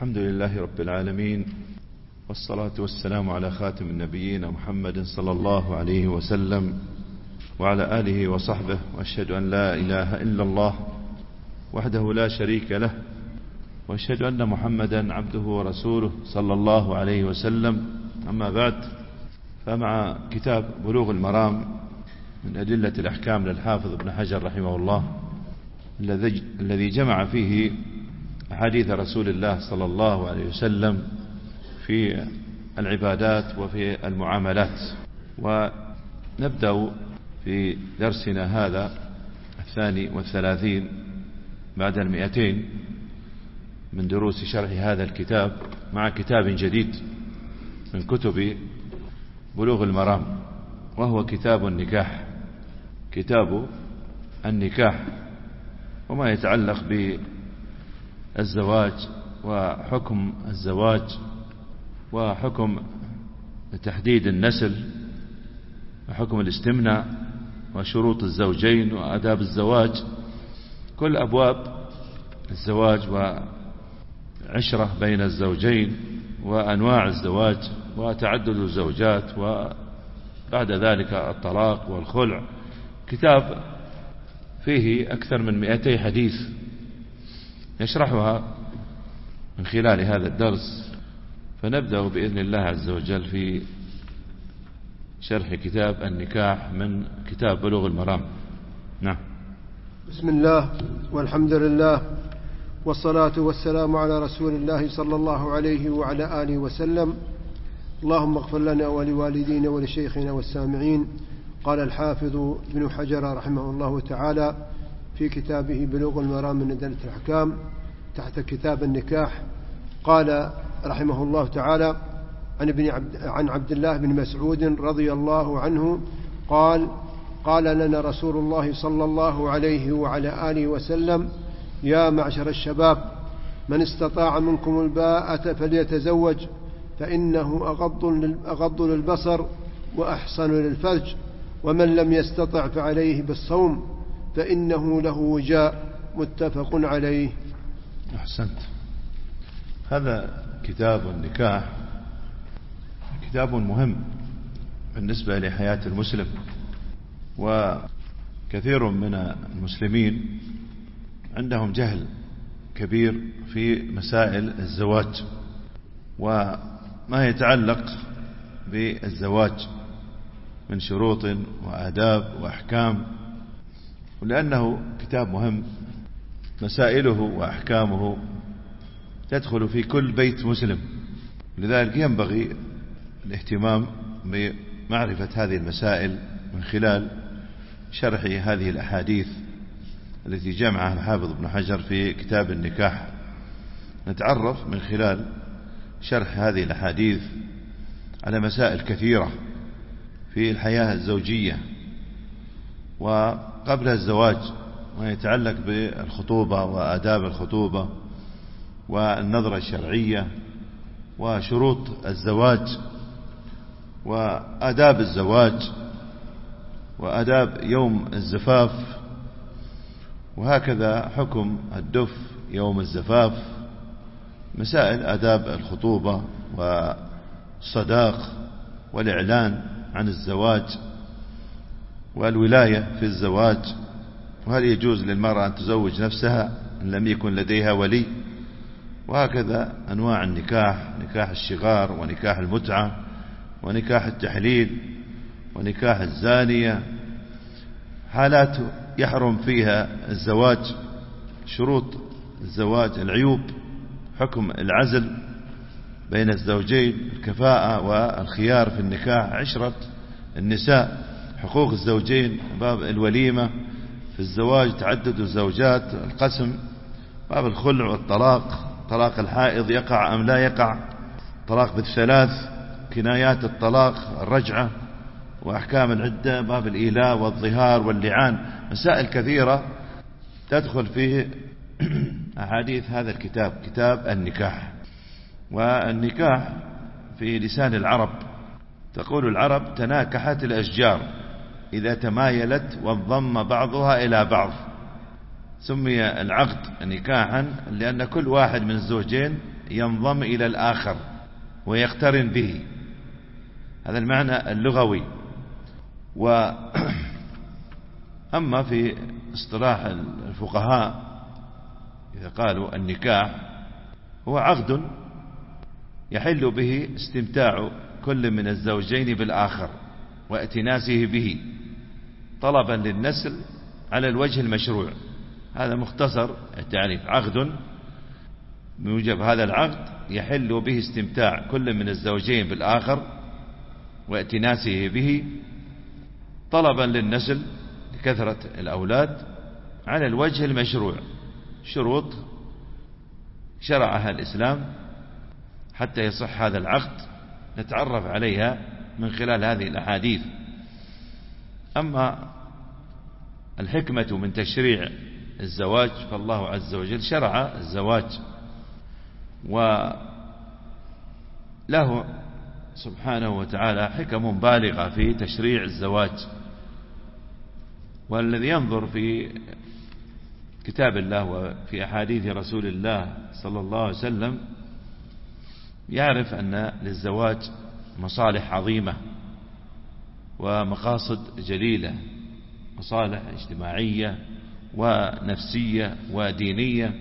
الحمد لله رب العالمين، والصلاة والسلام على خاتم النبيين محمد صلى الله عليه وسلم وعلى آله وصحبه، وأشهد أن لا إله إلا الله وحده لا شريك له، وأشهد أن محمدا عبده ورسوله صلى الله عليه وسلم. أما بعد، فمع كتاب بلوغ المرام من أدلة الأحكام للحافظ ابن حجر رحمه الله، الذي جمع فيه أحاديث رسول الله صلى الله عليه وسلم في العبادات وفي المعاملات. ونبدأ في درسنا هذا 32 بعد 200 من دروس شرح هذا الكتاب، مع كتاب جديد من كتب بلوغ المرام، وهو كتاب النكاح. كتاب النكاح وما يتعلق بالزواج وحكم الزواج وحكم تحديد النسل وحكم الاستمناء وشروط الزوجين وآداب الزواج، كل أبواب الزواج وعشرة بين الزوجين وأنواع الزواج وتعدد الزوجات وبعد ذلك الطلاق والخلع. كتاب فيه أكثر من 200 حديث يشرحها من خلال هذا الدرس. فنبدأ بإذن الله عز وجل في شرح كتاب النكاح من كتاب بلوغ المرام. نعم. بسم الله والحمد لله والصلاة والسلام على رسول الله صلى الله عليه وعلى آله وسلم. اللهم اغفر لنا ولوالدينا ولشيخنا والسامعين. قال الحافظ ابن حجر رحمه الله تعالى في كتابه بلوغ المرام من أدلة الأحكام تحت كتاب النكاح، قال رحمه الله تعالى عن عبد الله بن مسعود رضي الله عنه قال لنا رسول الله صلى الله عليه وعلى آله وسلم: يا معشر الشباب، من استطاع منكم الباءة فليتزوج، فإنه أغض للبصر وأحصن للفرج، ومن لم يستطع فعليه بالصوم فإنه له وجاء. متفق عليه. أحسنت. هذا كتاب النكاح كتاب مهم بالنسبة لحياة المسلم، وكثير من المسلمين عندهم جهل كبير في مسائل الزواج وما يتعلق بالزواج من شروط وآداب وأحكام. ولأنه كتاب مهم، مسائله وأحكامه تدخل في كل بيت مسلم، لذلك ينبغي الاهتمام بمعرفة هذه المسائل من خلال شرح هذه الأحاديث التي جمعها الحافظ ابن حجر في كتاب النكاح. نتعرف من خلال شرح هذه الأحاديث على مسائل كثيرة في الحياة الزوجية وقبل الزواج، ما يتعلق بالخطوبة وآداب الخطوبة والنظرة الشرعية وشروط الزواج وآداب الزواج وآداب يوم الزفاف، وهكذا حكم الدف يوم الزفاف، مسائل آداب الخطوبة والصداق والإعلان عن الزواج والولاية في الزواج، وهل يجوز للمرأة أن تزوج نفسها إن لم يكن لديها ولي، وهكذا أنواع النكاح: نكاح الشغار ونكاح المتعة ونكاح التحليل ونكاح الزانية، حالات يحرم فيها الزواج، شروط الزواج، العيوب، حكم العزل بين الزوجين، الكفاءة والخيار في النكاح، عشرة النساء، حقوق الزوجين، باب الوليمة في الزواج، تعدد الزوجات، القسم، باب الخلع والطلاق، طلاق الحائض يقع أم لا يقع، طلاق بالثلاث، كنايات الطلاق، الرجعة وأحكام العدة، باب الإيلاء والظهار واللعان. مسائل كثيرة تدخل في أحاديث هذا الكتاب، كتاب النكاح. والنكاح في لسان العرب، تقول العرب: تناكحت الأشجار إذا تمايلت وانضم بعضها إلى بعض. سمي العقد نكاحا لأن كل واحد من الزوجين ينضم إلى الآخر ويقترن به. هذا المعنى اللغوي. أما في اصطلاح الفقهاء إذا قالوا النكاح هو عقد يحل به استمتاع كل من الزوجين بالآخر وائتناسه به طلبا للنسل على الوجه المشروع. هذا مختصر التعريف. عقد بموجب هذا العقد يحل به استمتاع كل من الزوجين بالآخر وائتناسه به طلبا للنسل لكثرة الأولاد على الوجه المشروع. شروط شرعها الإسلام حتى يصح هذا العقد نتعرف عليها من خلال هذه الأحاديث. أما الحكمة من تشريع الزواج فالله عز وجل شرع الزواج، وله سبحانه وتعالى حكم بالغة في تشريع الزواج. والذي ينظر في كتاب الله وفي أحاديث رسول الله صلى الله عليه وسلم يعرف أن للزواج مصالح عظيمة ومقاصد جليلة، مصالح اجتماعية ونفسية ودينية.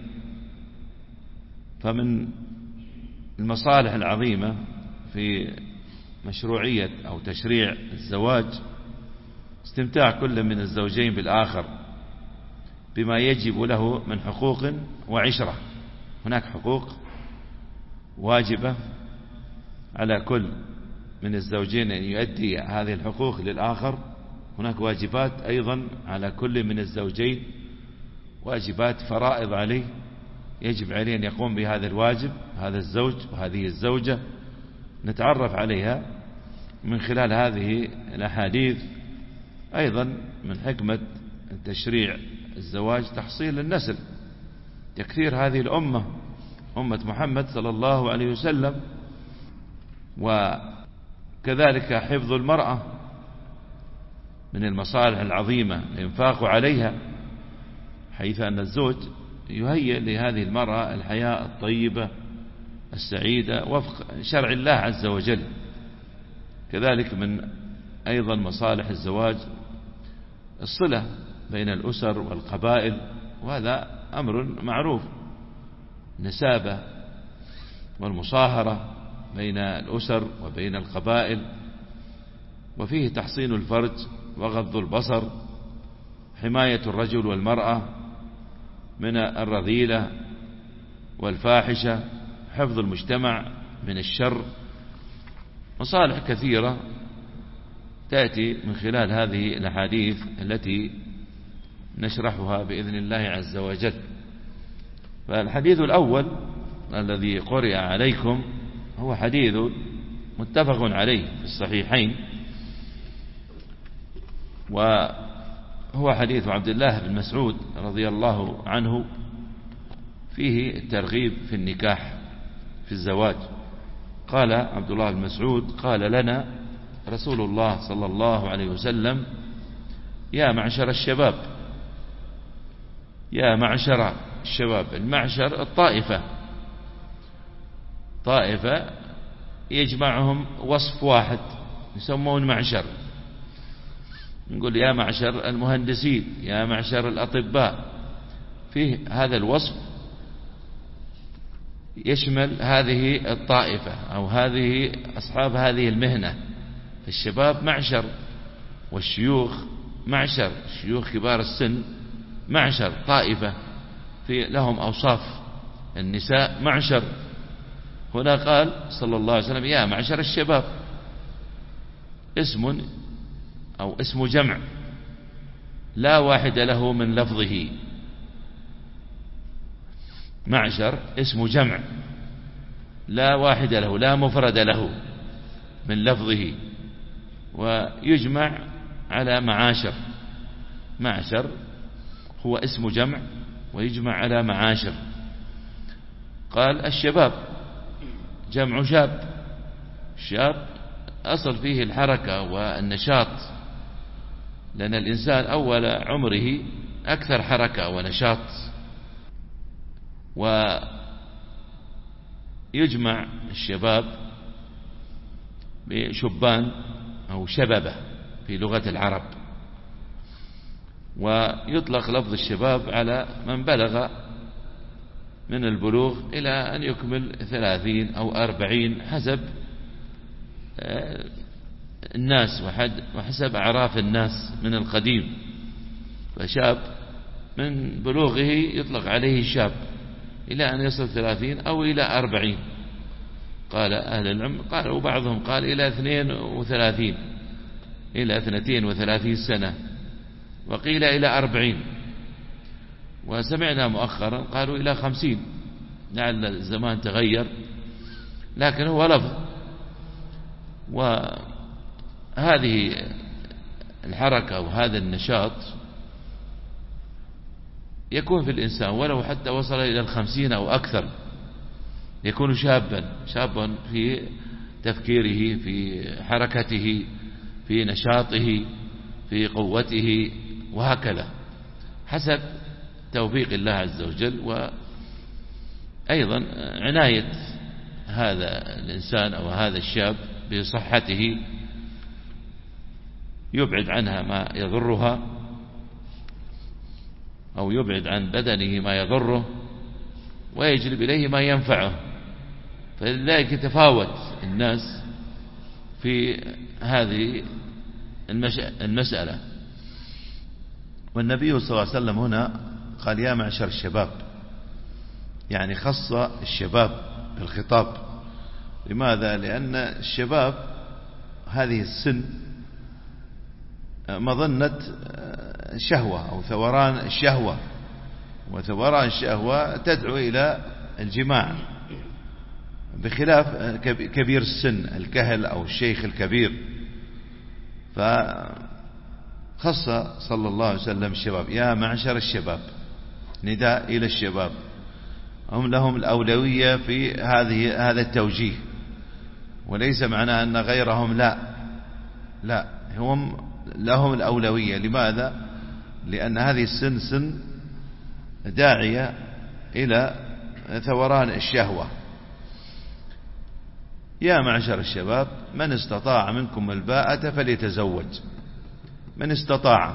فمن المصالح العظيمة في مشروعية أو تشريع الزواج استمتاع كل من الزوجين بالآخر بما يجب له من حقوق وعشرة. هناك حقوق واجبة على كل من الزوجين أن يؤدي هذه الحقوق للآخر. هناك واجبات أيضا على كل من الزوجين، واجبات فرائض عليه يجب عليه أن يقوم بهذا الواجب هذا الزوج وهذه الزوجة. نتعرف عليها من خلال هذه الأحاديث. أيضا من حكمة تشريع الزواج تحصيل النسل، تكثير هذه الأمة أمة محمد صلى الله عليه وسلم، وكذلك حفظ المرأة من المصالح العظيمة الإنفاق عليها، حيث أن الزوج يهيئ لهذه المرأة الحياة الطيبة السعيدة وفق شرع الله عز وجل. كذلك من أيضا مصالح الزواج الصلة بين الأسر والقبائل، وهذا أمر معروف، نسابة والمصاهرة بين الأسر وبين القبائل. وفيه تحصين الفرج وغض البصر، حماية الرجل والمرأة من الرذيلة والفاحشة، حفظ المجتمع من الشر. مصالح كثيرة تأتي من خلال هذه الأحاديث التي نشرحها بإذن الله عز وجل. فالحديث الأول الذي قرئ عليكم هو حديث متفق عليه في الصحيحين، وهو حديث عبد الله بن مسعود رضي الله عنه، فيه الترغيب في النكاح في الزواج. قال عبد الله بن مسعود: قال لنا رسول الله صلى الله عليه وسلم: يا معشر الشباب. يا معشر الشباب، المعشر الطائفة، طائفة يجمعهم وصف واحد يسمون معشر. نقول يا معشر المهندسين، يا معشر الأطباء، فيه هذا الوصف يشمل هذه الطائفة أو هذه أصحاب هذه المهنة. الشباب معشر، والشيوخ معشر، الشيوخ كبار السن معشر، طائفة في لهم أوصاف. النساء معشر. هنا قال صلى الله عليه وسلم: يا معشر الشباب، اسم أو اسم جمع لا واحد له من لفظه. معشر اسم جمع لا واحد له، لا مفرد له من لفظه، ويجمع على معاشر. معشر هو اسم جمع ويجمع على معاشر. قال الشباب جمع شاب. الشاب أصل فيه الحركة والنشاط، لأن الإنسان أول عمره أكثر حركة ونشاط. يجمع الشباب بشبان أو شببة في لغة العرب، ويطلق لفظ الشباب على من بلغ من البلوغ إلى أن يكمل 30 أو 40 حسب الناس وحسب أعراف الناس من القديم. فشاب من بلوغه يطلق عليه شاب إلى أن يصل 30 أو إلى 40. قال أهل العلم، قالوا بعضهم قال إلى 32 إلى 32 سنة، وقيل إلى 40، وسمعنا مؤخرا قالوا إلى 50. لعل الزمان تغير، لكن هو لفظ. وهذه الحركة وهذا النشاط يكون في الإنسان ولو حتى وصل إلى 50 أو أكثر، يكون شابا في تفكيره، في حركته، في نشاطه، في قوته، وهكذا حسب توفيق الله عز وجل. وأيضا عناية هذا الإنسان أو هذا الشاب بصحته، يبعد عنها ما يضرها أو يبعد عن بدنه ما يضره، ويجلب إليه ما ينفعه. فلذلك يتفاوت الناس في هذه المسألة. والنبي صلى الله عليه وسلم هنا قال يا معشر الشباب، يعني خص الشباب بالخطاب. لماذا؟ لأن الشباب هذه السن مظنة شهوة أو ثوران الشهوة، وثوران الشهوة تدعو إلى الجماع، بخلاف كبير السن الكهل أو الشيخ الكبير. فخص صلى الله عليه وسلم الشباب، يا معشر الشباب، نداء إلى الشباب، هم لهم الأولوية في هذا التوجيه، وليس معناه أن غيرهم لا، هم لهم الأولوية. لماذا؟ لأن هذه السن سن داعية إلى ثوران الشهوة. يا معشر الشباب، من استطاع منكم الباءة فليتزوج. من استطاع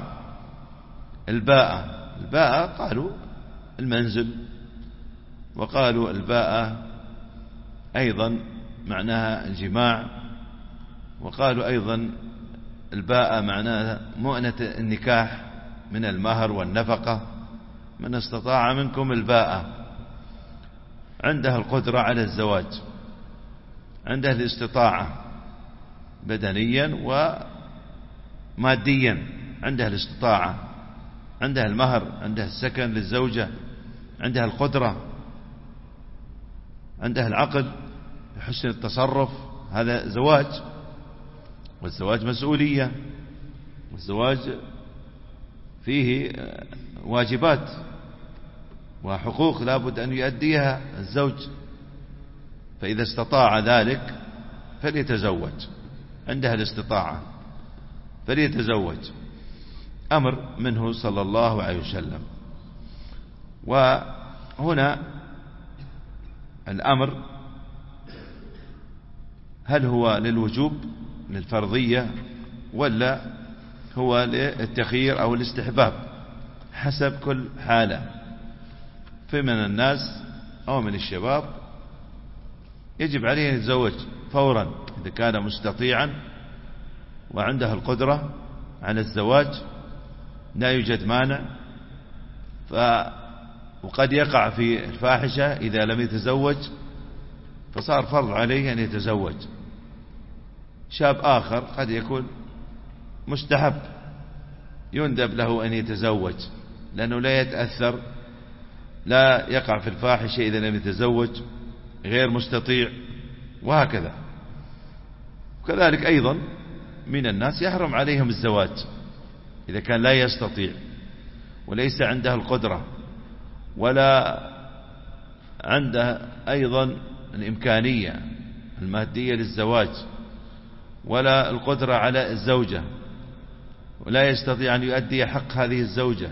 الباءة قالوا المنزل، وقالوا الباءة أيضا معناها الجماع، وقالوا أيضا الباءة معناها مؤنة النكاح من المهر والنفقة. من استطاع منكم الباءة، عندها القدرة على الزواج، عندها الاستطاعة بدنيا وماديا، عندها الاستطاعة، عندها المهر، عندها السكن للزوجة، عندها القدرة، عندها العقل، حسن التصرف. هذا زواج، والزواج مسؤولية، والزواج فيه واجبات وحقوق لابد أن يؤديها الزوج. فإذا استطاع ذلك فليتزوج، عندها الاستطاعة فليتزوج، أمر منه صلى الله عليه وسلم. وهنا الأمر هل هو للوجوب للفرضية، ولا هو للتخيير أو الاستحباب؟ حسب كل حالة. فمن الناس أو من الشباب يجب عليه أن يتزوج فورا إذا كان مستطيعا وعنده القدرة على الزواج، لا يوجد مانع. وقد يقع في الفاحشة إذا لم يتزوج، فصار فرض عليه أن يتزوج. شاب آخر قد يكون مستحب، يندب له أن يتزوج لأنه لا يتأثر، لا يقع في الفاحشة إذا لم يتزوج، غير مستطيع، وهكذا. وكذلك أيضا من الناس يحرم عليهم الزواج إذا كان لا يستطيع وليس عنده القدرة، ولا عنده أيضا الإمكانية المادية للزواج، ولا القدرة على الزوجة، ولا يستطيع أن يؤدي حق هذه الزوجة،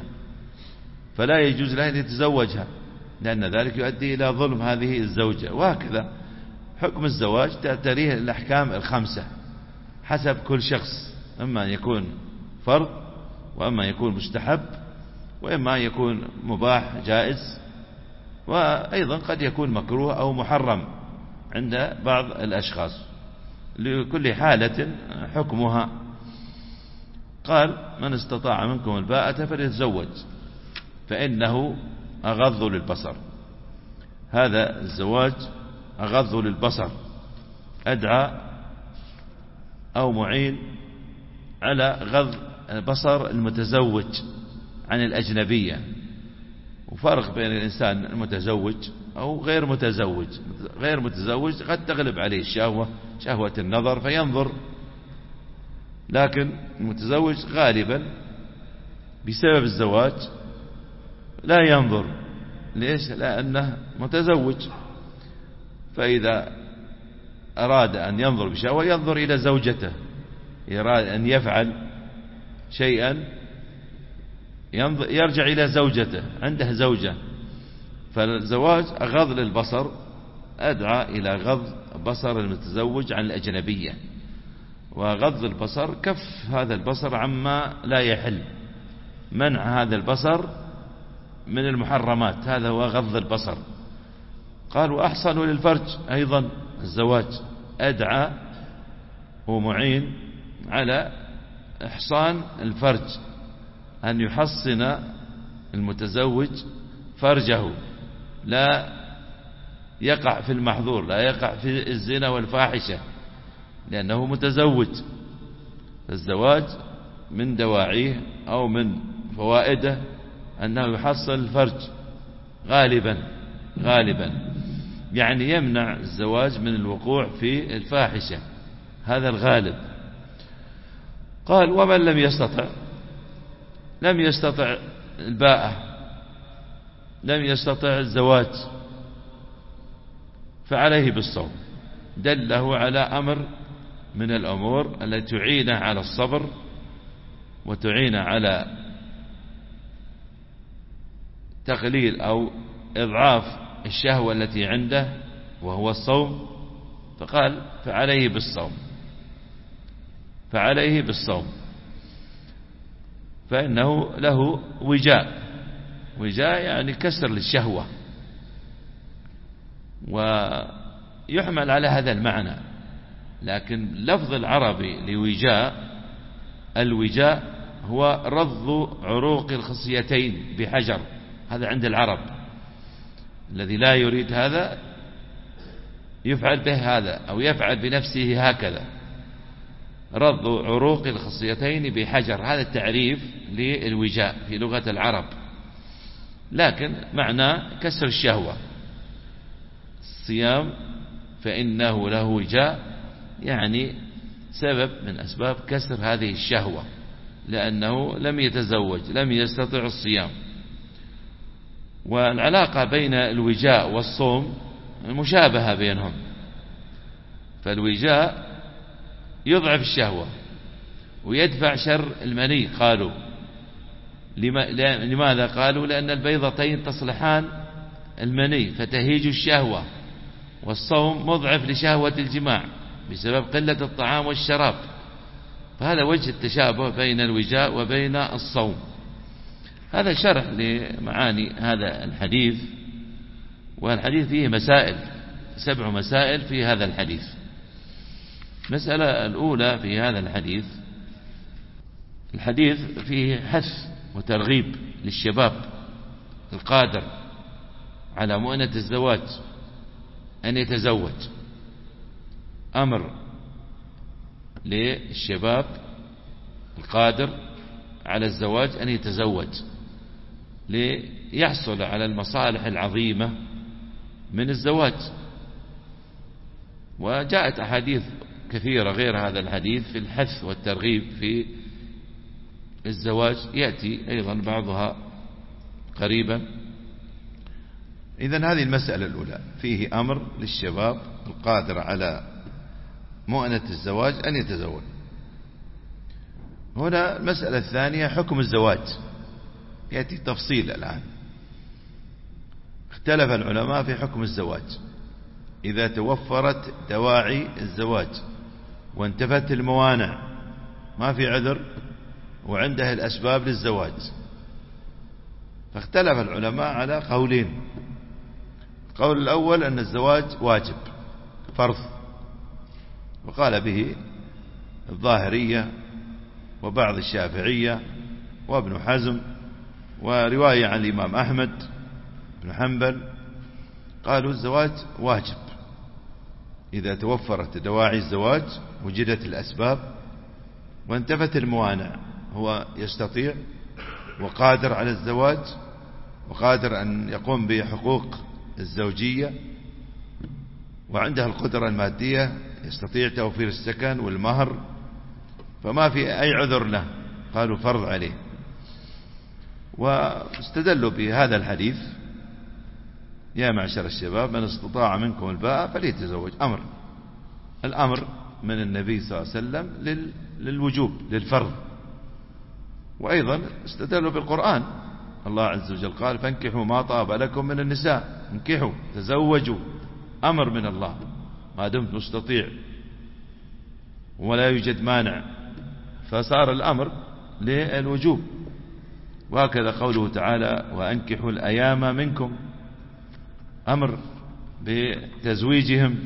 فلا يجوز له أن يتزوجها، لأن ذلك يؤدي إلى ظلم هذه الزوجة. وهكذا حكم الزواج تعتريه الأحكام الخمسة حسب كل شخص، أما أن يكون فرض، وأما يكون مستحب، وإما يكون مباح جائز، وأيضا قد يكون مكروه أو محرم عند بعض الأشخاص، لكل حالة حكمها. قال: من استطاع منكم الباءة فليتزوج فإنه أغض للبصر. هذا الزواج أغض للبصر، أدعى أو معين على غض بصر المتزوج عن الأجنبية. وفرق بين الإنسان المتزوج أو غير متزوج. غير متزوج قد تغلب عليه الشهوة، شهوة النظر فينظر، لكن المتزوج غالبا بسبب الزواج لا ينظر. ليش؟ لأنه متزوج، فإذا أراد أن ينظر بشهوة ينظر إلى زوجته، يراد أن يفعل شيئا يرجع إلى زوجته، عنده زوجة. فالزواج أغض للبصر، أدعى إلى غض بصر المتزوج عن الأجنبية. وغض البصر كف هذا البصر عما لا يحل، منع هذا البصر من المحرمات، هذا هو غض البصر. قال: وأحصن للفرج. أيضا الزواج أدعى ومعين على إحصان الفرج، أن يحصن المتزوج فرجه، لا يقع في المحظور، لا يقع في الزنا والفاحشة، لأنه متزوج. الزواج من دواعيه أو من فوائده أنه يحصن الفرج غالبا، يعني يمنع الزواج من الوقوع في الفاحشة، هذا الغالب. قال: ومن لم يستطع الباءة، لم يستطع الزواج، فعليه بالصوم. دله على أمر من الأمور التي تعينه على الصبر وتعينه على تقليل أو إضعاف الشهوة التي عنده، وهو الصوم. فقال: فعليه بالصوم، فإنه له وجاء يعني كسر للشهوة، ويحمل على هذا المعنى. لكن لفظ العربي الوجاء هو رض عروق الخصيتين بحجر، هذا عند العرب. الذي لا يريد هذا يفعل به هذا، أو يفعل بنفسه هكذا، رض عروق الخصيتين بحجر، هذا التعريف للوجاء في لغة العرب. لكن معناه كسر الشهوة. الصيام فإنه له وجاء، يعني سبب من أسباب كسر هذه الشهوة، لأنه لم يتزوج، لم يستطع الصيام. والعلاقة بين الوجاء والصوم مشابهة بينهم. فالوجاء يضعف الشهوة ويدفع شر المني. قالوا لماذا؟ قالوا لأن البيضتين تصلحان المني فتهيج الشهوة، والصوم مضعف لشهوة الجماع بسبب قلة الطعام والشراب. فهذا وجه التشابه بين الوجاء وبين الصوم. هذا شرح لمعاني هذا الحديث. والحديث فيه مسائل، 7 مسائل في هذا الحديث. المسألة الأولى في هذا الحديث فيه حث وترغيب للشباب القادر على مؤنة الزواج أن يتزوج. أمر للشباب القادر على الزواج أن يتزوج ليحصل على المصالح العظيمة من الزواج. وجاءت أحاديث كثيرة غير هذا الحديث في الحث والترغيب في الزواج، يأتي أيضا بعضها قريبا. إذن هذه المسألة الأولى، فيه أمر للشباب القادر على مؤنة الزواج أن يتزوج. هنا المسألة الثانية حكم الزواج، يأتي تفصيل الآن. اختلف العلماء في حكم الزواج، إذا توفرت دواعي الزواج وانتفت الموانع، ما في عذر وعنده الأسباب للزواج. فاختلف العلماء على قولين. القول الأول أن الزواج واجب فرض، وقال به الظاهرية وبعض الشافعية وابن حزم، ورواية عن الإمام أحمد بن حنبل، قالوا الزواج واجب إذا توفرت دواعي الزواج، وجدت الأسباب وانتفت الموانع، هو يستطيع وقادر على الزواج وقادر أن يقوم بحقوق الزوجية، وعنده القدرة المادية، يستطيع توفير السكن والمهر، فما في أي عذر له، قالوا فرض عليه. واستدلوا بهذا الحديث: يا معشر الشباب من استطاع منكم الباءة فليتزوج. الأمر من النبي صلى الله عليه وسلم للوجوب، للفرض. وأيضا استدلوا بالقرآن، الله عز وجل قال: فانكحوا ما طاب لكم من النساء، انكحوا تزوجوا، أمر من الله ما دمت مستطيع ولا يوجد مانع، فصار الأمر للوجوب. وهكذا قوله تعالى: وأنكحوا الأيام منكم، أمر بتزويجهم.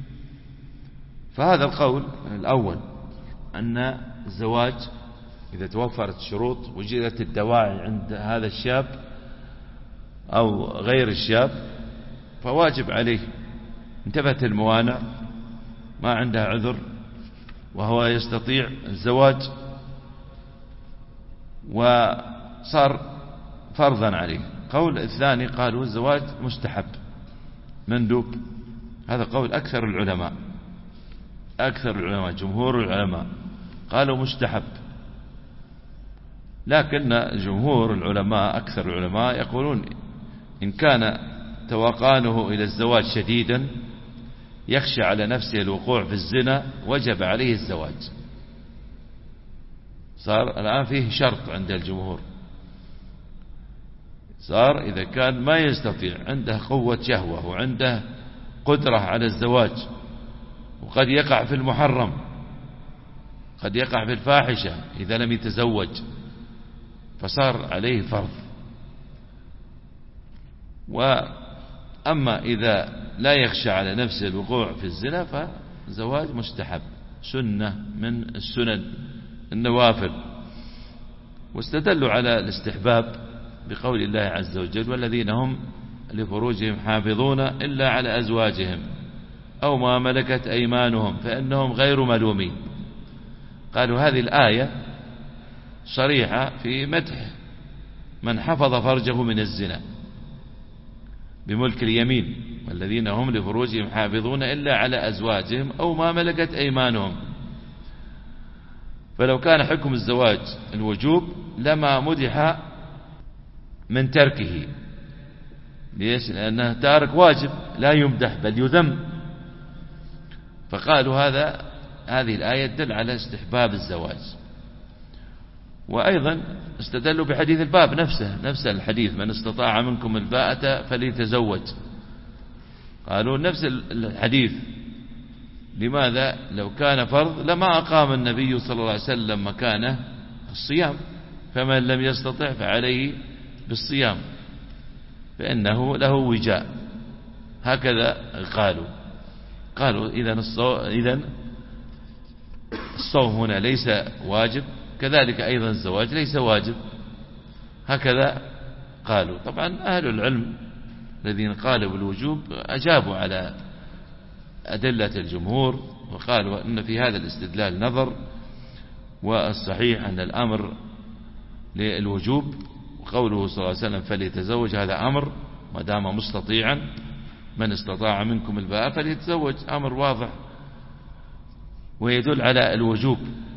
فهذا القول الأول أن الزواج إذا توفرت الشروط وجدت الدواعي عند هذا الشاب أو غير الشاب فواجب عليه، انتفت الموانع، ما عنده عذر وهو يستطيع الزواج، وصار فرضا عليه. قول الثاني قالوا الزواج مستحب مندوب. هذا قول أكثر العلماء جمهور العلماء قالوا مستحب، لكن جمهور العلماء أكثر العلماء يقولون إن كان توقانه إلى الزواج شديدا يخشى على نفسه الوقوع في الزنا وجب عليه الزواج. صار الآن فيه شرط عند الجمهور، صار إذا كان ما يستطيع، عنده قوة شهوة وعنده قدرة على الزواج، وقد يقع في المحرم، قد يقع في الفاحشة إذا لم يتزوج، فصار عليه فرض. وأما إذا لا يخشى على نفسه الوقوع في الزنا فزواج مستحب، سنة من السنن النوافل. واستدلوا على الاستحباب بقول الله عز وجل: والذين هم لفروجهم حافظون إلا على أزواجهم أو ما ملكت أيمانهم فإنهم غير ملومين. قالوا هذه الآية صريحة في مدح من حفظ فرجه من الزنا بملك اليمين: والذين هم لفروجهم حافظون إلا على أزواجهم أو ما ملكت أيمانهم. فلو كان حكم الزواج الوجوب لما مدح من تركه. ليش؟ لأنه تارك واجب لا يمدح بل يذم. فقالوا هذه الآية تدل على استحباب الزواج. وأيضا استدلوا بحديث الباب نفس الحديث: من استطاع منكم الباءة فليتزوج. قالوا نفس الحديث. لماذا؟ لو كان فرض لما أقام النبي صلى الله عليه وسلم مكانه الصيام، فمن لم يستطع فعليه بالصيام فإنه له وجاء. هكذا قالوا إذن الصوم هنا ليس واجب، كذلك أيضا الزواج ليس واجب. هكذا قالوا. طبعا أهل العلم الذين قالوا بالوجوب أجابوا على أدلة الجمهور وقالوا أن في هذا الاستدلال نظر، والصحيح أن الأمر للوجوب. وقوله صلى الله عليه وسلم فليتزوج هذا أمر ما دام مستطيعا، من استطاع منكم الباءة فليتزوج، أمر واضح ويدل على الوجوب.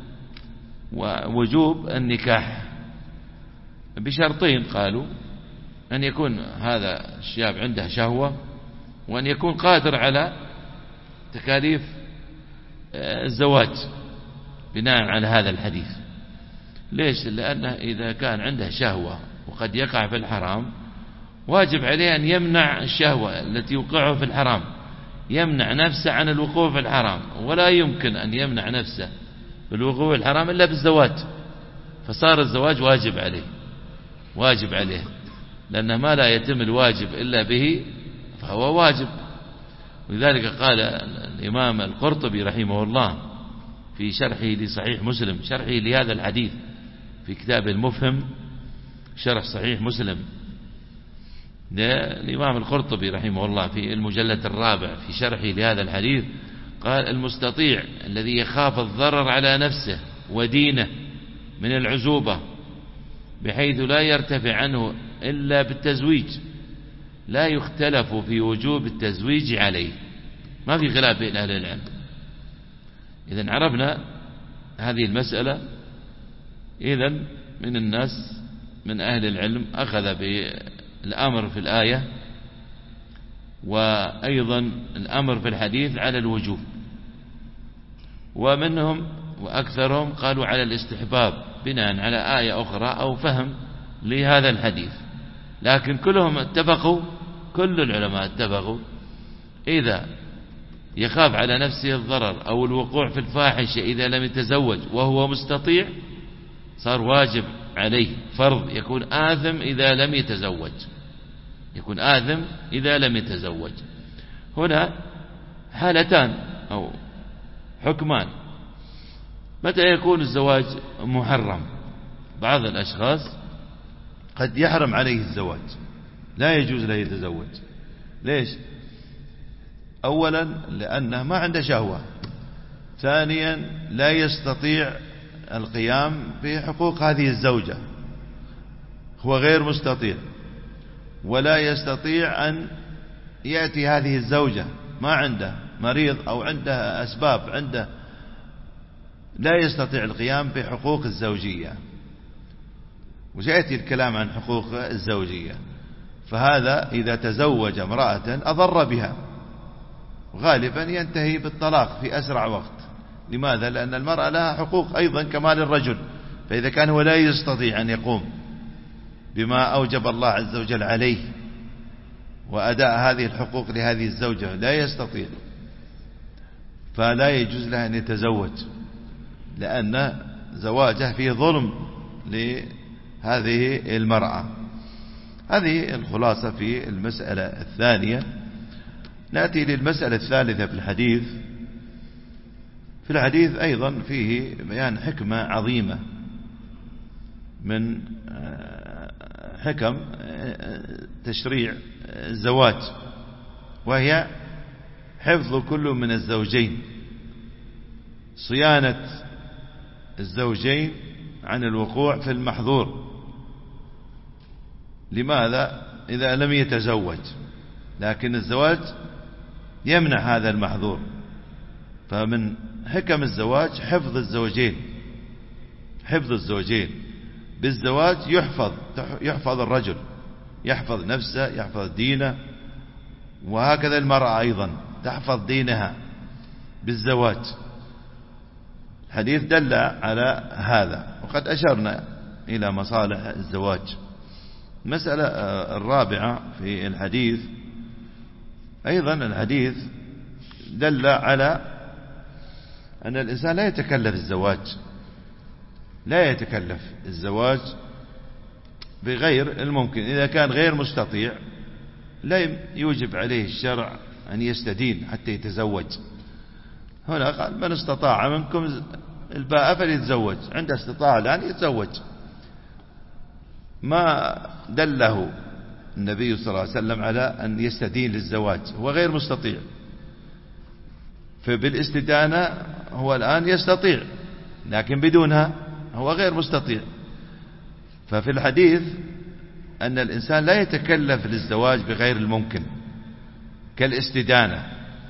ووجوب النكاح بشرطين، قالوا أن يكون هذا الشاب عنده شهوة، وأن يكون قادر على تكاليف الزواج بناء على هذا الحديث. ليش؟ لأنه إذا كان عنده شهوة وقد يقع في الحرام واجب عليه أن يمنع الشهوة التي يوقعه في الحرام، يمنع نفسه عن الوقوع في الحرام، ولا يمكن أن يمنع نفسه بالوقوع في الحرام إلا بالزواج، فصار الزواج واجب عليه، لأن ما لا يتم الواجب إلا به فهو واجب. ولذلك قال الإمام القرطبي رحمه الله في شرحه لصحيح مسلم، شرحه لهذا الحديث في كتاب المفهم شرح صحيح مسلم، الإمام القرطبي رحمه الله في المجلد الرابع في شرحه لهذا الحديث قال: المستطيع الذي يخاف الضرر على نفسه ودينه من العزوبة بحيث لا يرتفع عنه إلا بالتزويج لا يختلف في وجوب التزويج عليه، ما في خلاف بين أهل العلم. إذن عرفنا هذه المسألة. إذن من الناس من أهل العلم أخذ بالأمر في الآية وأيضا الأمر في الحديث على الوجوب، ومنهم وأكثرهم قالوا على الاستحباب بناء على آية أخرى أو فهم لهذا الحديث. لكن كلهم اتفقوا، كل العلماء اتفقوا إذا يخاف على نفسه الضرر أو الوقوع في الفاحشة إذا لم يتزوج وهو مستطيع صار واجب عليه فرض، يكون آثم إذا لم يتزوج، يكون آثم إذا لم يتزوج. هنا حالتان أو حكمان. متى يكون الزواج محرم؟ بعض الأشخاص قد يحرم عليه الزواج، لا يجوز له يتزوج. ليش؟ أولا لأنه ما عنده شهوة، ثانيا لا يستطيع القيام بحقوق هذه الزوجة، هو غير مستطيع، ولا يستطيع أن يأتي هذه الزوجة، ما عنده، مريض أو عنده أسباب، عنده لا يستطيع القيام بحقوق الزوجية. وسيأتي الكلام عن حقوق الزوجية. فهذا إذا تزوج امرأة أضر بها، غالبا ينتهي بالطلاق في أسرع وقت. لماذا؟ لأن المرأة لها حقوق أيضا كما للرجل، فإذا كان هو لا يستطيع أن يقوم بما أوجب الله عز وجل عليه وأداء هذه الحقوق لهذه الزوجة لا يستطيع، فلا يجوز له أن يتزوج، لأن زواجه فيه ظلم لهذه المرأة. هذه الخلاصة في المسألة الثانية. نأتي للمسألة الثالثة في الحديث. في الحديث أيضا فيه بيان حكمة عظيمة من حكم تشريع الزواج، وهي حفظ كل من الزوجين، صيانة الزوجين عن الوقوع في المحظور. لماذا؟ إذا لم يتزوج، لكن الزواج يمنع هذا المحظور. فمن حكم الزواج حفظ الزوجين، حفظ الزوجين. بالزواج يحفظ الرجل، يحفظ نفسه، يحفظ دينه، وهكذا المرأة أيضا تحفظ دينها بالزواج. الحديث دل على هذا، وقد أشرنا إلى مصالح الزواج. المسألة الرابعة في الحديث أيضا الحديث دل على أن الإنسان لا يتكلف الزواج، لا يتكلف الزواج بغير الممكن. إذا كان غير مستطيع لا يوجب عليه الشرع أن يستدين حتى يتزوج. هنا قال: من استطاع منكم الباء فليتزوج، عنده استطاعة الآن يتزوج. ما دله النبي صلى الله عليه وسلم على أن يستدين للزواج، هو غير مستطيع. فبالاستدانة هو الآن يستطيع، لكن بدونها هو غير مستطيع. ففي الحديث أن الإنسان لا يتكلف للزواج بغير الممكن كالاستدانة.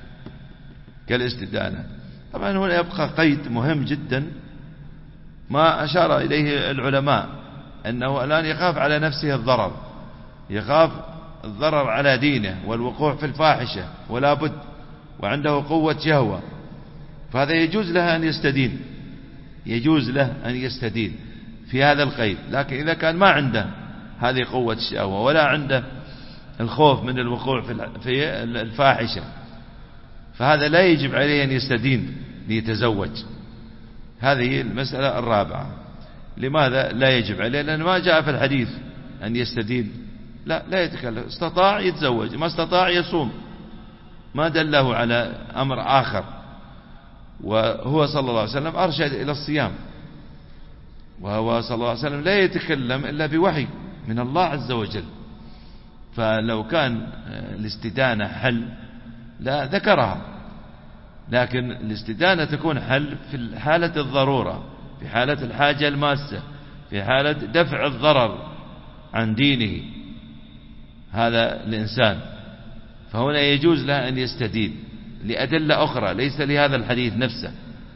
طبعا هنا يبقى قيد مهم جدا ما أشار إليه العلماء، أنه الآن يخاف على نفسه الضرر، يخاف الضرر على دينه والوقوع في الفاحشة ولا بد، وعنده قوة شهوة، فهذا يجوز له أن يستدين، يجوز له أن يستدين في هذا القيد. لكن إذا كان ما عنده هذه قوة الشهوة ولا عنده الخوف من الوقوع في الفاحشة فهذا لا يجب عليه أن يستدين ليتزوج. هذه المسألة الرابعة. لماذا لا يجب عليه؟ لأن ما جاء في الحديث أن يستدين، لا يتكلف. استطاع يتزوج، ما استطاع يصوم، ما دله على أمر آخر. وهو صلى الله عليه وسلم أرشد إلى الصيام، وهو صلى الله عليه وسلم لا يتكلم إلا بوحي من الله عز وجل. فلو كان الاستدانة حل لا ذكرها، لكن الاستدانة تكون حل في حالة الضرورة، في حالة الحاجة الماسة، في حالة دفع الضرر عن دينه هذا الإنسان، فهنا يجوز له أن يستدين لأدلة أخرى ليس لهذا الحديث نفسه.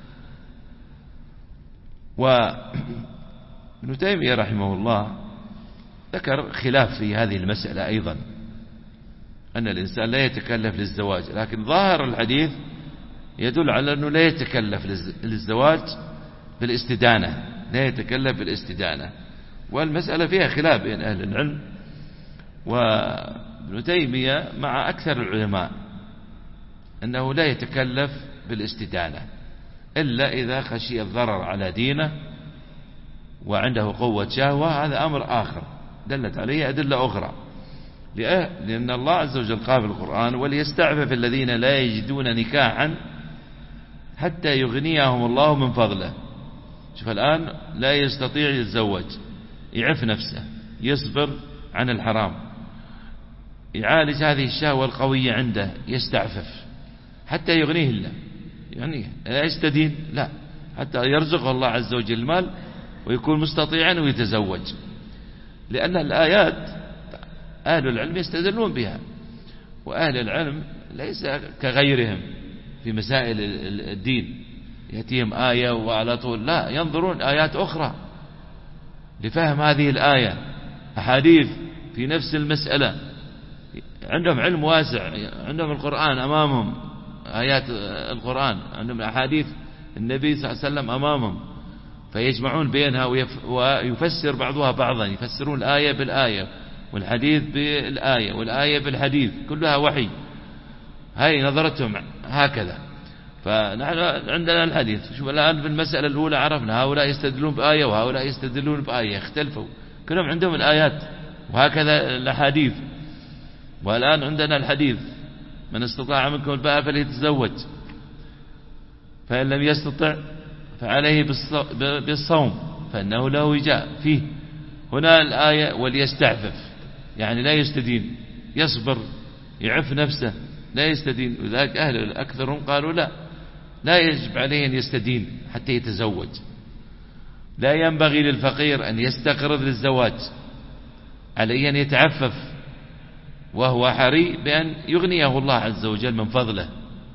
وابن تيمية رحمه الله ذكر خلاف في هذه المسألة أيضا، أن الإنسان لا يتكلف للزواج، لكن ظاهر الحديث يدل على أنه لا يتكلف للزواج بالاستدانة، لا يتكلف بالاستدانة. والمسألة فيها خلاف بين أهل العلم، وابن تيمية مع أكثر العلماء أنه لا يتكلف بالاستدانة إلا إذا خشي الضرر على دينه وعنده قوة شهوة، هذا أمر آخر دلت عليه أدلة أخرى. لأن الله عز وجل قال في القرآن: وليستعفف الذين لا يجدون نكاحا حتى يغنيهم الله من فضله. شوف الآن لا يستطيع يتزوج، يعف نفسه، يصبر عن الحرام، يعالج هذه الشهوة القوية عنده، يستعفف حتى يغنيه الله، يعني لا يستدين، لا، حتى يرزقه الله عز وجل المال ويكون مستطيعا ويتزوج. لأن الآيات أهل العلم يستدلون بها، وأهل العلم ليس كغيرهم في مسائل الدين يأتيهم آية وعلى طول، لا، ينظرون آيات أخرى لفهم هذه الآية، أحاديث في نفس المسألة، عندهم علم واسع، عندهم القرآن أمامهم، آيات القرآن، عندهم أحاديث النبي صلى الله عليه وسلم أمامهم، فيجمعون بينها ويفسر بعضها بعضا، يفسرون الآية بالآية والحديث بالآية والآية بالحديث، كلها وحي. هاي نظرتهم هكذا. فنحن عندنا الحديث. شوف الآن في المسألة الأولى عرفنا هؤلاء يستدلون بآية وهؤلاء يستدلون بآية، اختلفوا، كلهم عندهم الآيات، وهكذا الأحاديث. والآن عندنا الحديث: من استطاع منكم الباءة فليتزوج، فإن لم يستطع فعليه بالصوم فإنه له وجاء فيه. هنا الآية: وليستعفف، يعني لا يستدين، يصبر، يعف نفسه، لا يستدين. وذلك أهل أكثرهم قالوا لا يجب عليه أن يستدين حتى يتزوج. لا ينبغي للفقير أن يستقرض للزواج، عليه أن يتعفف، وهو حري بأن يغنيه الله عز وجل من فضله.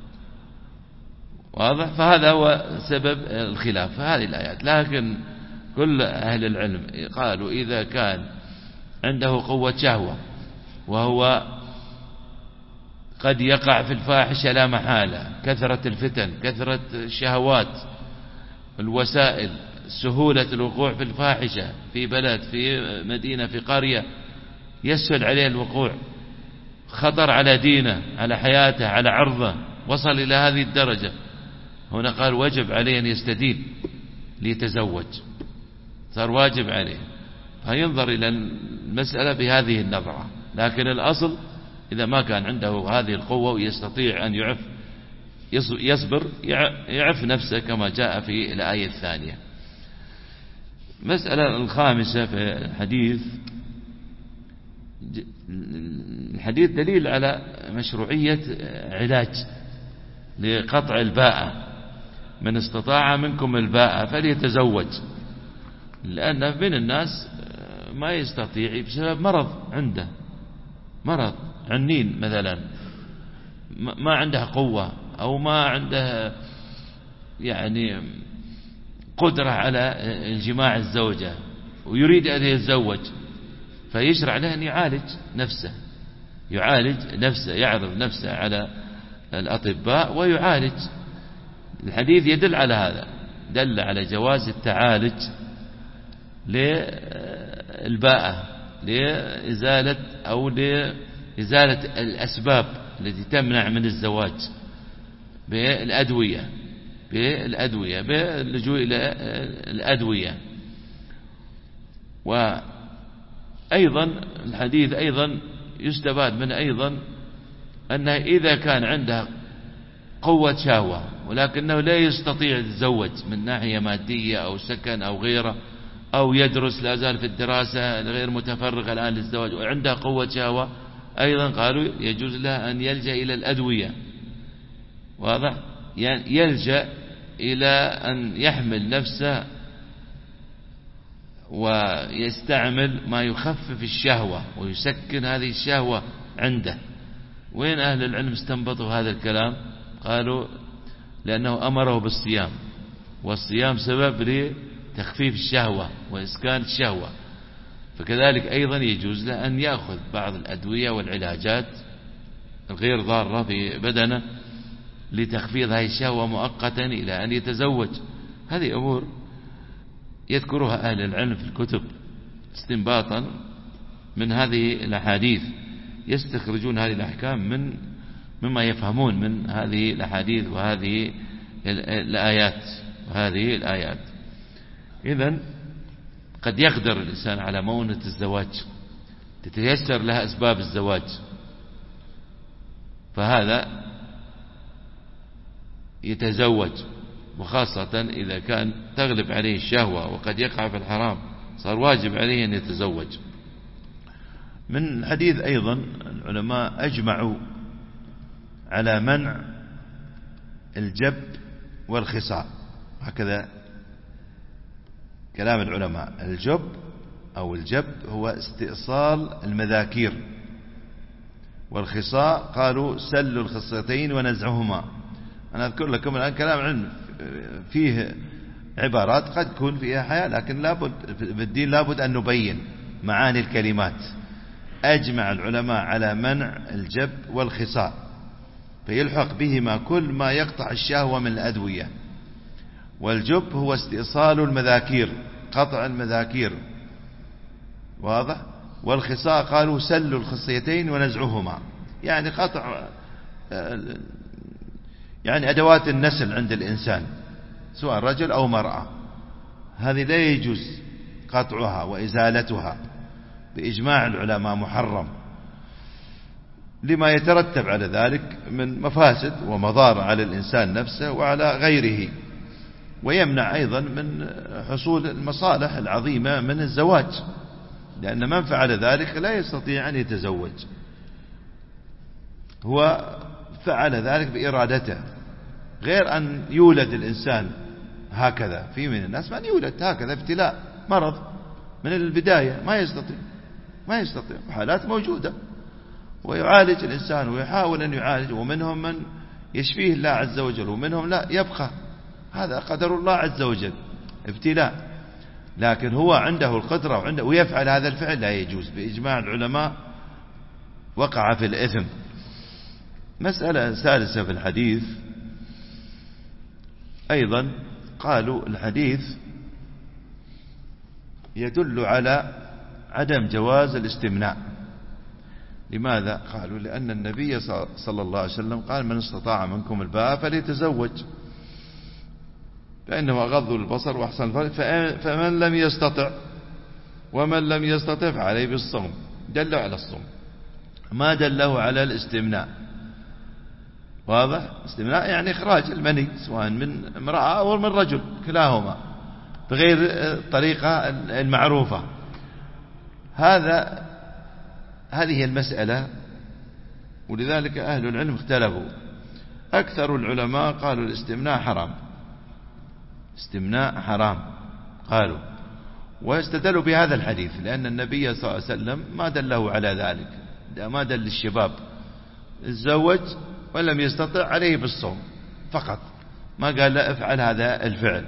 واضح؟ فهذا هو سبب الخلاف في هذه الآيات. لكن كل أهل العلم قالوا إذا كان عنده قوة شهوة وهو قد يقع في الفاحشة لا محالة، كثرة الفتن، كثرة الشهوات، الوسائل، سهولة الوقوع في الفاحشة في بلد، في مدينة، في قرية، يسهل عليه الوقوع، خطر على دينه، على حياته، على عرضه، وصل إلى هذه الدرجة. هنا قال وجب عليه أن يستدين ليتزوج، صار واجب عليه. فينظر إلى المسألة بهذه النظرة. لكن الأصل إذا ما كان عنده هذه القوة ويستطيع أن يصبر، يعف نفسه كما جاء في الآية الثانية. مسألة الخامسة في الحديث دليل على مشروعية علاج لقطع الباءة: من استطاع منكم الباءة فليتزوج. لأن من الناس ما يستطيع بسبب مرض، عنده مرض عنين مثلا، ما عنده قوة أو ما عنده يعني قدرة على الجماع الزوجة ويريد أن يتزوج، فيشرع له أن يعالج نفسه، يعرض نفسه على الأطباء ويعالج. الحديث يدل على هذا، دل على جواز التعالج للباءة، لإزالة الأسباب التي تمنع من الزواج، بالأدوية باللجوء إلى الأدوية. وأيضا الحديث أيضا يستفاد منه أيضا أنه إذا كان عنده قوة شهوة ولكنه لا يستطيع يتزوج من ناحية مادية أو سكن أو غيره، أو يدرس لا زال في الدراسة غير متفرغ الآن للزواج وعنده قوة شهوة، أيضا قالوا يجوز له أن يلجأ إلى الأدوية. واضح؟ يعني يلجأ إلى أن يحمل نفسه ويستعمل ما يخفف الشهوة ويسكن هذه الشهوة عنده. وين أهل العلم استنبطوا هذا الكلام؟ قالوا لأنه أمره بالصيام، والصيام سبب لتخفيف الشهوة وإسكان الشهوة، فكذلك أيضا يجوز له أن يأخذ بعض الأدوية والعلاجات الغير ضارة في بدنه لتخفيض هذه الشهوة مؤقتا إلى أن يتزوج. هذه أمور يذكرها أهل العلم في الكتب استنباطا من هذه الأحاديث، يستخرجون هذه الأحكام مما يفهمون من هذه الأحاديث وهذه الآيات. إذن قد يقدر الإنسان على مؤونة الزواج، تتيسر لها أسباب الزواج، فهذا يتزوج، وخاصة إذا كان تغلب عليه الشهوة وقد يقع في الحرام صار واجب عليه أن يتزوج. من الحديث أيضا العلماء أجمعوا على منع الجب والخصاء، هكذا كلام العلماء. الجب أو الجب هو استئصال المذاكير، والخصاء قالوا سل الخصيتين ونزعهما. أنا أذكر لكم الآن كلام علم فيه عبارات قد تكون فيها حياة، لكن لابد في الدين لابد أن نبين معاني الكلمات. أجمع العلماء على منع الجب والخصاء، فيلحق بهما كل ما يقطع الشهوة من الأدوية. والجب هو استئصال المذاكير، قطع المذاكير، واضح. والخصاء قالوا سل الخصيتين ونزعهما، يعني قطع يعني أدوات النسل عند الإنسان سواء رجل أو مرأة، هذه لا يجوز قطعها وإزالتها بإجماع العلماء، محرم لما يترتب على ذلك من مفاسد ومضار على الإنسان نفسه وعلى غيره، ويمنع أيضا من حصول المصالح العظيمة من الزواج، لأن من فعل ذلك لا يستطيع أن يتزوج، هو فعل ذلك بإرادته، غير أن يولد الإنسان هكذا. في من الناس من يولد هكذا ابتلاء مرض من البداية ما يستطيع حالات موجودة، ويعالج الإنسان ويحاول أن يعالج، ومنهم من يشفيه الله عز وجل ومنهم لا يبقى، هذا قدر الله عز وجل ابتلاء. لكن هو عنده القدرة ويفعل هذا الفعل لا يجوز، بإجماع العلماء وقع في الإثم. مسألة ثالثة في الحديث أيضا قالوا الحديث يدل على عدم جواز الاستمناء. لماذا؟ قالوا لأن النبي صلى الله عليه وسلم قال من استطاع منكم الباء فليتزوج فإنه أغض البصر وأحسن الفرج، فمن لم يستطع ومن لم يستطع فعليه بالصوم. دلوا على الصوم، ما دلوا على الاستمناء. واضح؟ استمناء يعني إخراج المني سواء من امرأة أو من رجل، كلاهما بغير الطريقة المعروفة. هذه المسألة، ولذلك أهل العلم اختلفوا. أكثر العلماء قالوا الاستمناء حرام، استمناء حرام قالوا، واستدلوا بهذا الحديث لأن النبي صلى الله عليه وسلم ما دله على ذلك، ما دل الشباب الزوج ولم يستطع عليه بالصوم فقط، ما قال لا افعل هذا الفعل.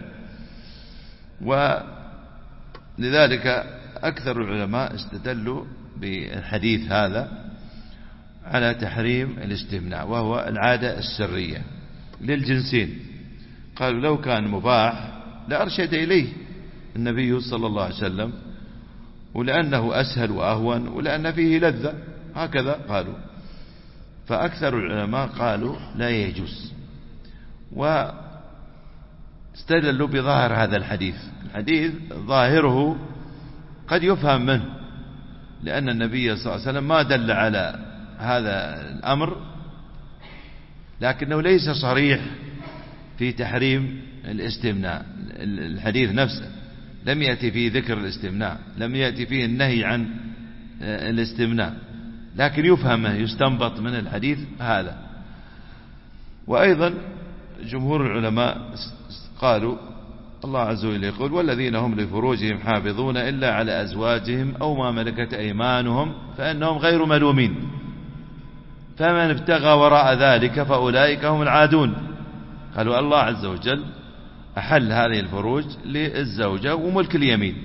ولذلك أكثر العلماء استدلوا بالحديث هذا على تحريم الاستمناء، وهو العادة السرية للجنسين. قالوا لو كان مباح لأرشد إليه النبي صلى الله عليه وسلم، ولأنه أسهل وأهون ولأن فيه لذة، هكذا قالوا. فأكثر العلماء قالوا لا يجوز. واستدلوا بظاهر هذا الحديث. الحديث ظاهره قد يفهم منه، لأن النبي صلى الله عليه وسلم ما دل على هذا الأمر، لكنه ليس صريح في تحريم الاستمناء. الحديث نفسه لم يأتي فيه ذكر الاستمناء، لم يأتي فيه النهي عن الاستمناء، لكن يفهم يستنبط من الحديث هذا. وأيضا جمهور العلماء قالوا الله عز وجل يقول والذين هم لفروجهم حافظون إلا على أزواجهم أو ما ملكت أيمانهم فإنهم غير ملومين، فمن ابتغى وراء ذلك فأولئك هم العادون. قالوا الله عز وجل أحل هذه الفروج للزوجة وملك اليمين،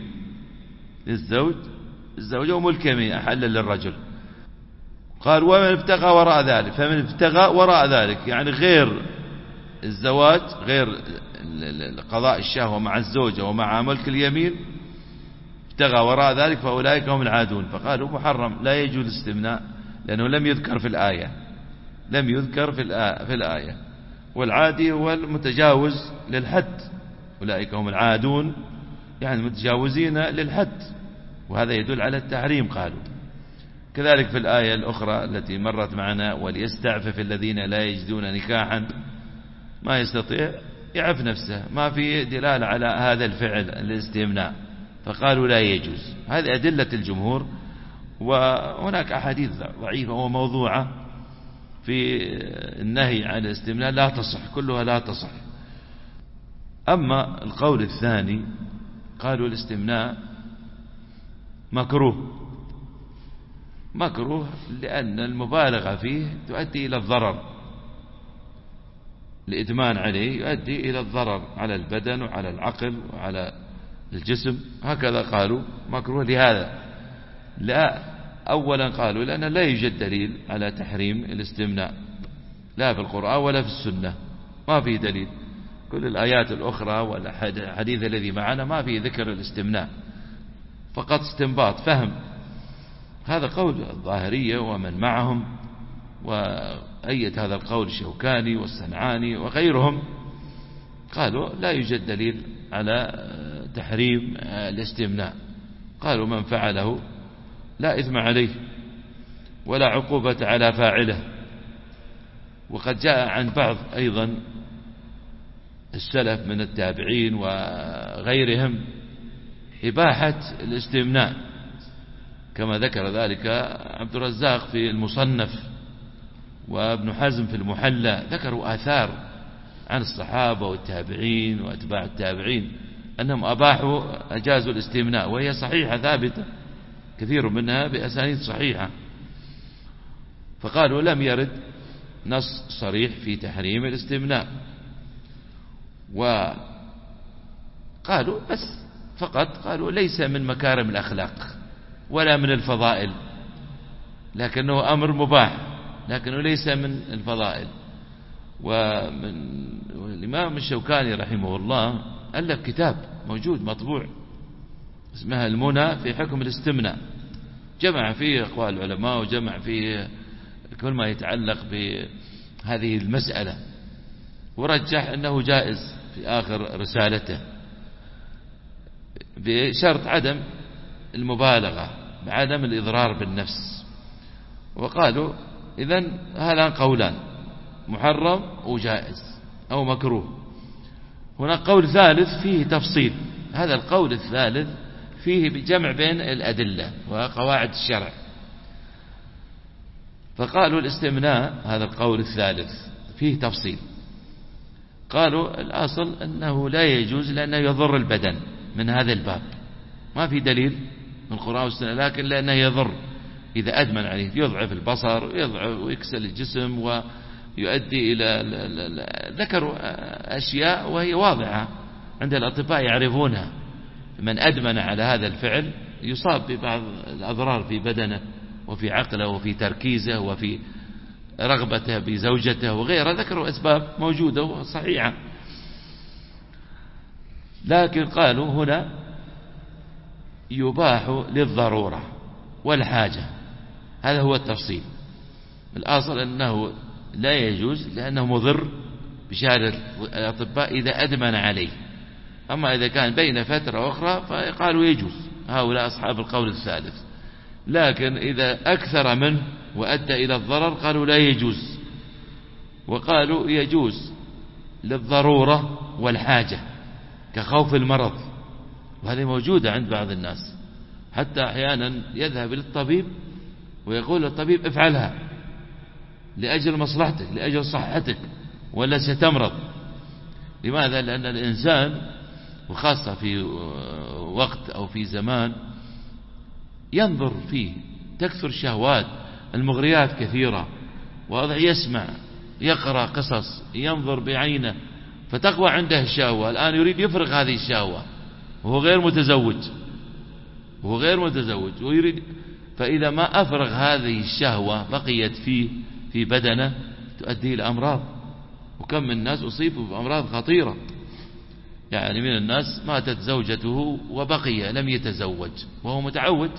الزوجة وملك اليمين أحل للرجل. قال ومن ابتغى وراء ذلك، فمن ابتغى وراء ذلك يعني غير الزواج، غير قضاء الشهوة مع الزوجة ومع ملك اليمين، ابتغى وراء ذلك فأولئك هم العادون. فقالوا محرم، لا يجوز الاستمناء لأنه لم يذكر في الآية، لم يذكر في الآية. والعادي هو المتجاوز للحد، أولئك هم العادون يعني متجاوزين للحد، وهذا يدل على التحريم. قالوا كذلك في الآية الأخرى التي مرت معنا وليستعفف الذين لا يجدون نكاحا، ما يستطيع يعف نفسه، ما في دلالة على هذا الفعل الاستمناء، فقالوا لا يجوز. هذه أدلة الجمهور. وهناك أحاديث ضعيفة وموضوعة في النهي عن الاستمناء لا تصح، كلها لا تصح. أما القول الثاني قالوا الاستمناء مكروه لأن المبالغة فيه تؤدي إلى الضرر، الإدمان عليه يؤدي إلى الضرر على البدن وعلى العقل وعلى الجسم، هكذا قالوا مكروه. لهذا لا، أولا قالوا لأن لا يوجد دليل على تحريم الاستمناء لا في القرآن ولا في السنة، ما في دليل. كل الآيات الأخرى والحديث الذي معنا ما في ذكر الاستمناء، فقط استنباط فهم. هذا قول الظاهرية ومن معهم، وأيد هذا القول الشوكاني والصنعاني وغيرهم، قالوا لا يوجد دليل على تحريم الاستمناء. قالوا من فعله لا إثم عليه ولا عقوبة على فاعله. وقد جاء عن بعض أيضا السلف من التابعين وغيرهم إباحة الاستمناء، كما ذكر ذلك عبد الرزاق في المصنف وابن حزم في المحلى، ذكروا آثار عن الصحابة والتابعين وأتباع التابعين أنهم أجازوا الاستمناء، وهي صحيحة ثابتة، كثير منها بأسانيد صحيحة. فقالوا لم يرد نص صريح في تحريم الاستمناء، وقالوا بس فقط قالوا ليس من مكارم الأخلاق ولا من الفضائل، لكنه أمر مباح لكنه ليس من الفضائل. والإمام الشوكاني رحمه الله ألف كتاب موجود مطبوع اسمها المنى في حكم الاستمناء، جمع فيه أقوال العلماء وجمع فيه كل ما يتعلق بهذه المسألة، ورجح أنه جائز في آخر رسالته بشرط عدم المبالغة بعدم الإضرار بالنفس. وقالوا إذن هذا قولان، محرم وجائز أو مكروه. هناك قول ثالث فيه تفصيل، هذا القول الثالث فيه بجمع بين الأدلة وقواعد الشرع. فقالوا الاستمناء هذا القول الثالث فيه تفصيل، قالوا الأصل أنه لا يجوز لأنه يضر البدن من هذا الباب، ما في دليل من القرآن والسنة، لكن لأنه يضر إذا أدمن عليه، يضعف البصر ويكسل الجسم ويؤدي إلى ذكروا أشياء وهي واضحة عند الأطباء يعرفونها. من أدمن على هذا الفعل يصاب ببعض الأضرار في بدنه وفي عقله وفي تركيزه وفي رغبته بزوجته وغيرها، ذكروا أسباب موجودة وصحيحة. لكن قالوا هنا يباح للضرورة والحاجة، هذا هو التفصيل. الأصل أنه لا يجوز لأنه مضر بشهادة الأطباء إذا أدمن عليه. أما إذا كان بين فترة أخرى فقالوا يجوز، هؤلاء أصحاب القول الثالث. لكن إذا أكثر منه وأدى إلى الضرر قالوا لا يجوز، وقالوا يجوز للضرورة والحاجة كخوف المرض، وهذه موجودة عند بعض الناس، حتى أحيانا يذهب للطبيب ويقول للطبيب افعلها لأجل مصلحتك لأجل صحتك ولا ستمرض. لماذا؟ لأن الإنسان وخاصة في وقت أو في زمان ينظر فيه تكثر الشهوات، المغريات كثيرة، وهذا يسمع يقرأ قصص ينظر بعينه فتقوى عنده الشهوة. الآن يريد يفرغ هذه الشهوة وهو غير متزوج ويريد، فإذا ما أفرغ هذه الشهوة بقيت في بدنه تؤدي إلى أمراض. وكم من الناس أصيبوا بأمراض خطيرة، يعني من الناس ماتت زوجته وبقي لم يتزوج وهو متعود،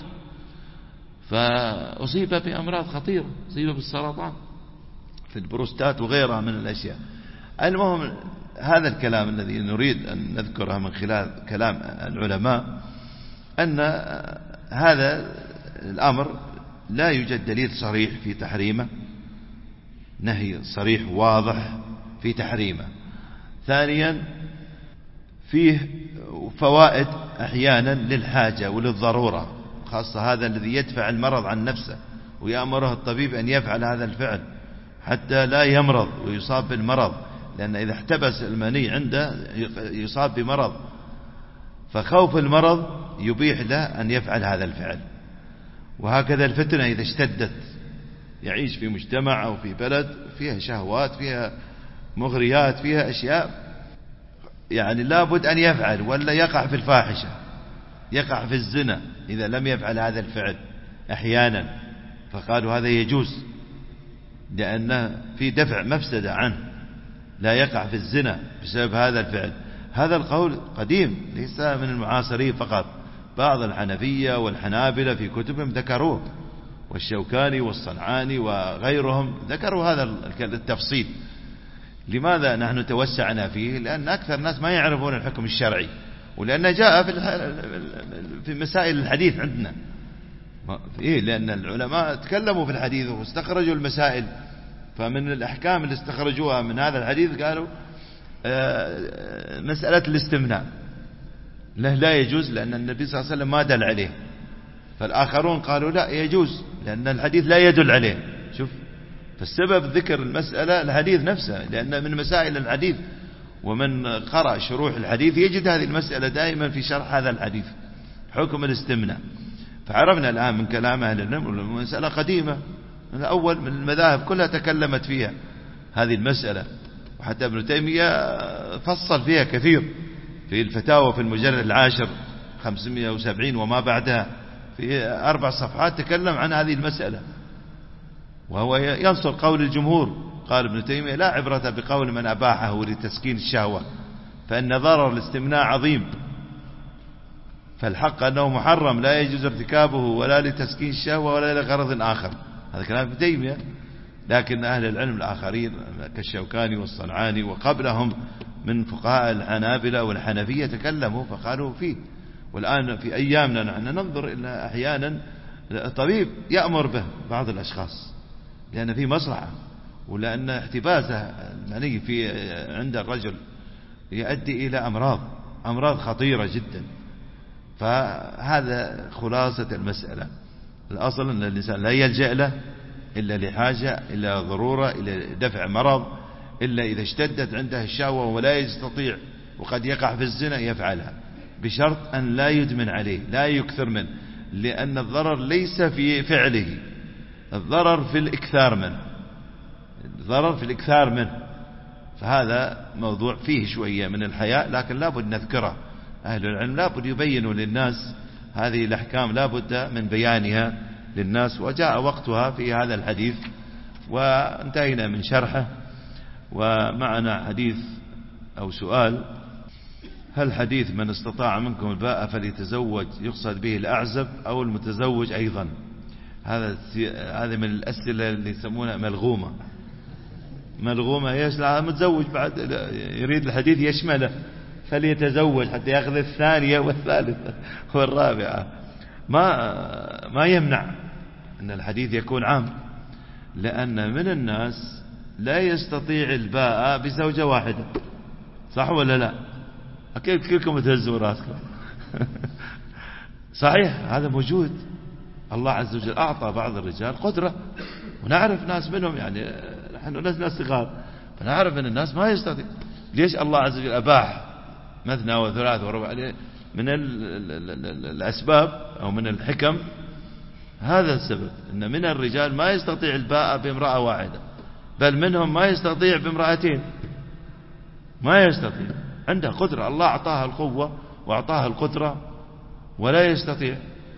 فأصيب بأمراض خطيرة، أصيب بالسرطان في البروستات وغيرها من الأشياء. المهم هذا الكلام الذي نريد أن نذكره من خلال كلام العلماء أن هذا الأمر لا يوجد دليل صريح في تحريمه، نهي صريح واضح في تحريمه. ثانيا فيه فوائد أحيانا للحاجة وللضرورة، خاصة هذا الذي يدفع المرض عن نفسه ويأمره الطبيب أن يفعل هذا الفعل حتى لا يمرض ويصاب بالمرض، لأن إذا احتبس المني عنده يصاب بمرض، فخوف المرض يبيح له أن يفعل هذا الفعل. وهكذا الفتنة إذا اشتدت، يعيش في مجتمع أو في بلد فيها شهوات فيها مغريات فيها أشياء، يعني لابد أن يفعل ولا يقع في الفاحشة، يقع في الزنا إذا لم يفعل هذا الفعل أحيانا، فقالوا هذا يجوز لأنه في دفع مفسدة عنه، لا يقع في الزنا بسبب هذا الفعل. هذا القول قديم ليس من المعاصرين فقط، بعض الحنفية والحنابلة في كتبهم ذكروه، والشوكاني والصنعاني وغيرهم ذكروا هذا التفصيل. لماذا نحن توسعنا فيه؟ لأن أكثر الناس ما يعرفون الحكم الشرعي، ولأنه جاء في مسائل الحديث عندنا، لأن العلماء تكلموا في الحديث واستخرجوا المسائل، فمن الأحكام اللي استخرجوها من هذا الحديث قالوا مسألة الاستمناء لا يجوز لأن النبي صلى الله عليه وسلم ما دل عليه، فالآخرون قالوا لا يجوز لأن الحديث لا يدل عليه. شوف، فالسبب ذكر المسألة الحديث نفسه، لأن من مسائل الحديث ومن قرأ شروح الحديث يجد هذه المسألة دائما في شرح هذا الحديث، حكم الاستمناء. فعرفنا الآن من كلام أهل العلم مسألة قديمة، الأول من المذاهب كلها تكلمت فيها هذه المسألة، وحتى ابن تيمية فصل فيها كثير في الفتاوى في المجلد 10 570 وما بعدها، في 4 صفحات تكلم عن هذه المسألة، وهو ينصر قول الجمهور. قال ابن تيمية لا عبرة بقول من أباحه لتسكين الشهوة، فإن ضرر الاستمناء عظيم، فالحق أنه محرم لا يجوز ارتكابه ولا لتسكين الشهوة ولا لغرض آخر. هذا كلام ابن تيمية. لكن أهل العلم الآخرين كالشوكاني والصنعاني وقبلهم من فقهاء الحنابلة والحنفية تكلموا فقالوا فيه. والآن في أيامنا نحن ننظر إلى أحيانا الطبيب يأمر به بعض الأشخاص لأن في مصلحة، ولأن احتباسه المني في عند الرجل يؤدي إلى أمراض خطيرة جدا. فهذا خلاصة المسألة. الأصل أن الإنسان لا يلجأ له إلا لحاجة، إلا ضرورة، إلا دفع مرض، إلا إذا اشتدت عنده الشهوة ولا يستطيع وقد يقع في الزنا يفعلها، بشرط أن لا يدمن عليه، لا يكثر منه، لأن الضرر ليس في فعله، الضرر في الإكثار منه. فهذا موضوع فيه شوية من الحياء، لكن لابد نذكره. أهل العلم لابد يبينوا للناس هذه الأحكام، لابد من بيانها للناس، وجاء وقتها في هذا الحديث وانتهينا من شرحه. ومعنا حديث أو سؤال: هل حديث من استطاع منكم الباءة فليتزوج يقصد به الأعزب أو المتزوج أيضا؟ هذا من الأسئلة اللي يسمونها ملغومة، ملغومة ايش؟ لا متزوج بعد، يريد الحديث يشمله فليتزوج حتى يأخذ الثانية والثالثة والرابعة. ما يمنع أن الحديث يكون عام، لأن من الناس لا يستطيع الباء بزوجة واحدة، صح ولا لا؟ أكيد كلكم تهزوا راسكم. صحيح هذا موجود. الله عز وجل أعطى بعض الرجال قدرة، ونعرف ناس منهم، يعني نحن ناس صغار فنعرف أن الناس ما يستطيع. ليش الله عز وجل أباح مثنى وثلاث وربع؟ من الأسباب أو من الحكم هذا السبب، أن من الرجال ما يستطيع الباء بامرأة واحدة، بل منهم ما يستطيع بامرأتين، ما يستطيع، عنده قدرة، الله أعطاها القوة وأعطاها القدرة، ولا يستطيع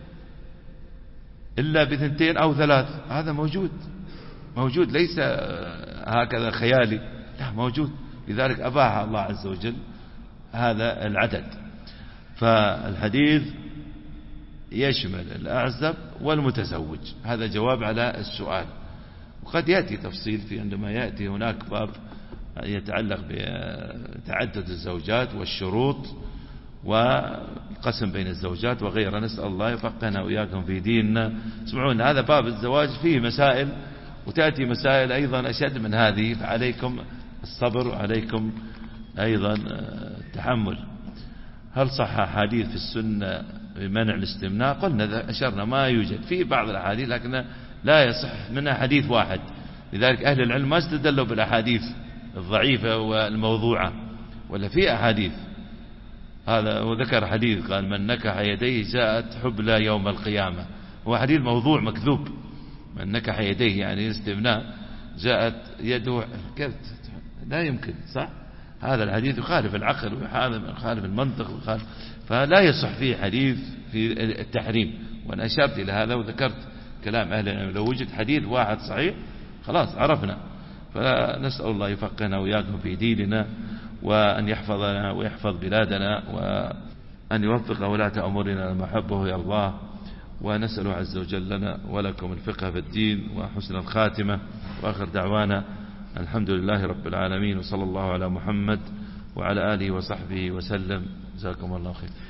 إلا بثنتين أو ثلاث. هذا موجود ليس هكذا خيالي، لا موجود. لذلك أباح الله عز وجل هذا العدد. فالحديث يشمل الأعزب والمتزوج. هذا جواب على السؤال. وقد يأتي تفصيل في عندما يأتي هناك باب يتعلق بتعدد الزوجات والشروط والقسم بين الزوجات وغيرها. نسأل الله يفقهنا وإياكم في ديننا. اسمعون، هذا باب الزواج فيه مسائل، وتأتي مسائل أيضا أشد من هذه، فعليكم الصبر وعليكم أيضا التحمل. هل صح حديث في السنة بمنع الاستمناء؟ قلنا أشرنا ما يوجد في بعض الأحاديث، لكن لا يصح منها حديث واحد. لذلك أهل العلم ما استدلوا بالأحاديث الضعيفة والموضوعة، ولا في أحاديث. هذا وذكر حديث قال من نكح يديه جاءت حبلى يوم القيامة، هو حديث موضوع مكذوب. من نكح يديه يعني استمناء، جاءت يده، لا يمكن، صح؟ هذا الحديث يخالف العقل ويخالف المنطق فلا يصح فيه حديث في التحريم. وأنا أشرت إلى هذا وذكرت كلام أهل العلم. لو وجد حديث واحد صحيح خلاص عرفنا. فنسأل الله يفقهنا وإياكم في ديننا، وأن يحفظنا ويحفظ بلادنا، وأن يوفق ولاة أمورنا لما حبه ويرضاه. ونسأل عز وجل لنا ولكم الفقه في الدين وحسن الخاتمة. وآخر دعوانا الحمد لله رب العالمين، وصلى الله على محمد وعلى آله وصحبه وسلم. جزاكم الله خير.